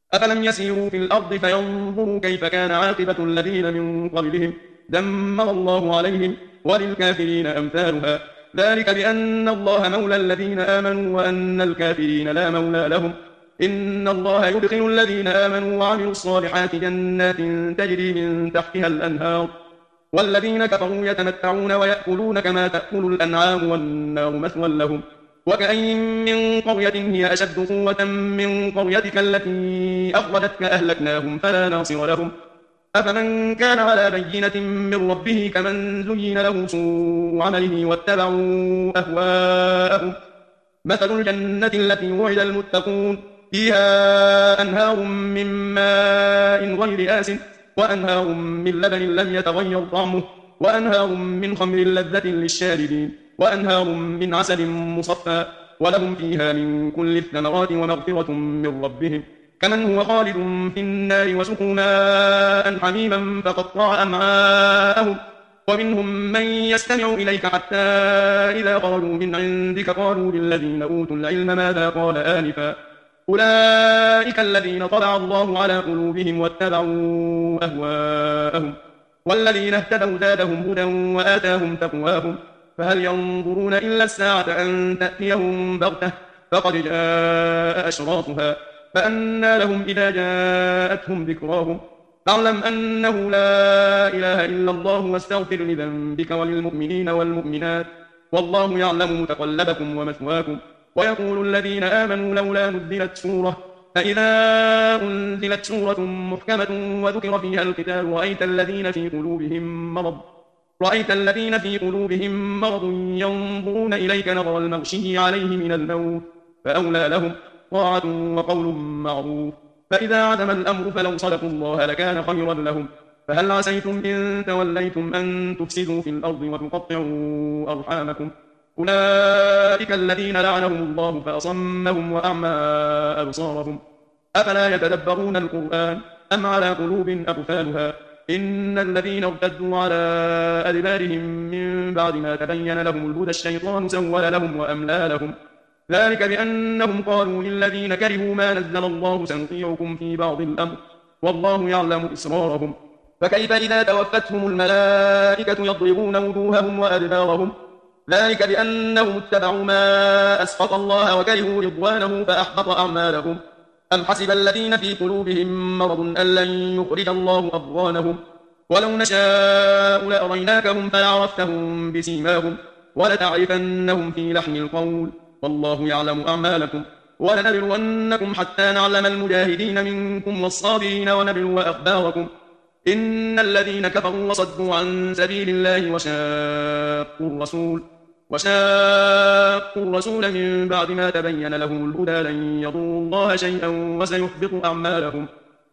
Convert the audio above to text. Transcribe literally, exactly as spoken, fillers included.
أفلم يسيروا في الأرض فينظروا كيف كان عاقبة الذين من قبلهم دمر الله عليهم وللكافرين أمثالها ذلك بأن الله مولى الذين آمنوا وأن الكافرين لا مولى لهم إن الله يدخل الذين آمنوا وعملوا الصالحات جنات تجري من تحتها الأنهار والذين كفروا يتمتعون ويأكلون كما تأكل الأنعام والنار مثوى لهم وكأين من قرية هي أشد قوة من قريتك التي أخرجتك أهلكناهم فلا ناصر لهم أفمن كان على بينة من ربه كمن زين له سوء عمله واتبعوا أهواءهم مثل الجنة التي وعد المتقون فيها أنهار من ماء غير آسن وأنهار من لبن لم يتغير طعمه وأنهار من خمر لذة للشاربين وأنهار من عسل مصفى ولهم فيها من كل الثمرات ومغفرة من ربهم كمن هو خالد في النار وسقوا ماء حميما فقطع أمعاءهم ومنهم من يستمع إليك حتى إذا خرجوا من عندك قالوا للذين أوتوا العلم ماذا قال آنفا أولئك الذين طبع الله على قلوبهم واتبعوا أهواءهم والذين اهتدوا زادهم هدى وآتاهم تقواهم فهل ينظرون إلا الساعة أن تأتيهم بغتة فقد جاء أشراطها فأنى لهم إذا جاءتهم ذكراهم فاعلم أنه لا إله إلا الله واستغفر لذنبك وللمؤمنين والمؤمنات والله يعلم متقلبكم ومثواكم ويقول الذين آمنوا لولا نزلت سورة فإذا أنزلت سورة محكمة وذكر فيها القتال رأيت الذين في قلوبهم مرض رأيت الذين في قلوبهم مرض ينظرون إليك نظر المغشي عليه من الموت فأولى لهم طاعة وقول معروف فإذا عدم الأمر فلو صدقوا الله لكان خيرا لهم فهل عسيتم إن توليتم أن تفسدوا في الأرض وتقطعوا أرحامكم أولئك الذين لعنهم الله فأصمهم وأعمى أبصارهم أفلا يتدبرون القرآن أم على قلوب أقفالها إن الذين ارتدوا على أدبارهم من بعد ما تبين لهم الهدى الشيطان سول لهم وأملى لهم ذلك بأنهم قالوا للذين كرهوا ما نزل الله سنطيعكم في بعض الأمر والله يعلم إسرارهم فكيف إذا توفتهم الملائكة يضربون وجوههم وأدبارهم ذلك بأنهم اتبعوا ما أسخط الله وكرهوا رضوانه فأحبط أعمالهم أم حسب الذين في قلوبهم مرض أن لن يخرج الله أضغانهم ولو نشاء لأريناكهم فلعرفتهم بسيماهم ولتعرفنهم في لحن القول والله يعلم أعمالكم ولنبلونكم حتى نعلم المجاهدين منكم والصابرين ونبلو أخباركم إن الذين كفروا وصدوا عن سبيل الله وشاقوا الرسول وشاقوا الرسول من بعد ما تبين لهم الهدى لن يضروا الله شيئا وسيحبط أعمالهم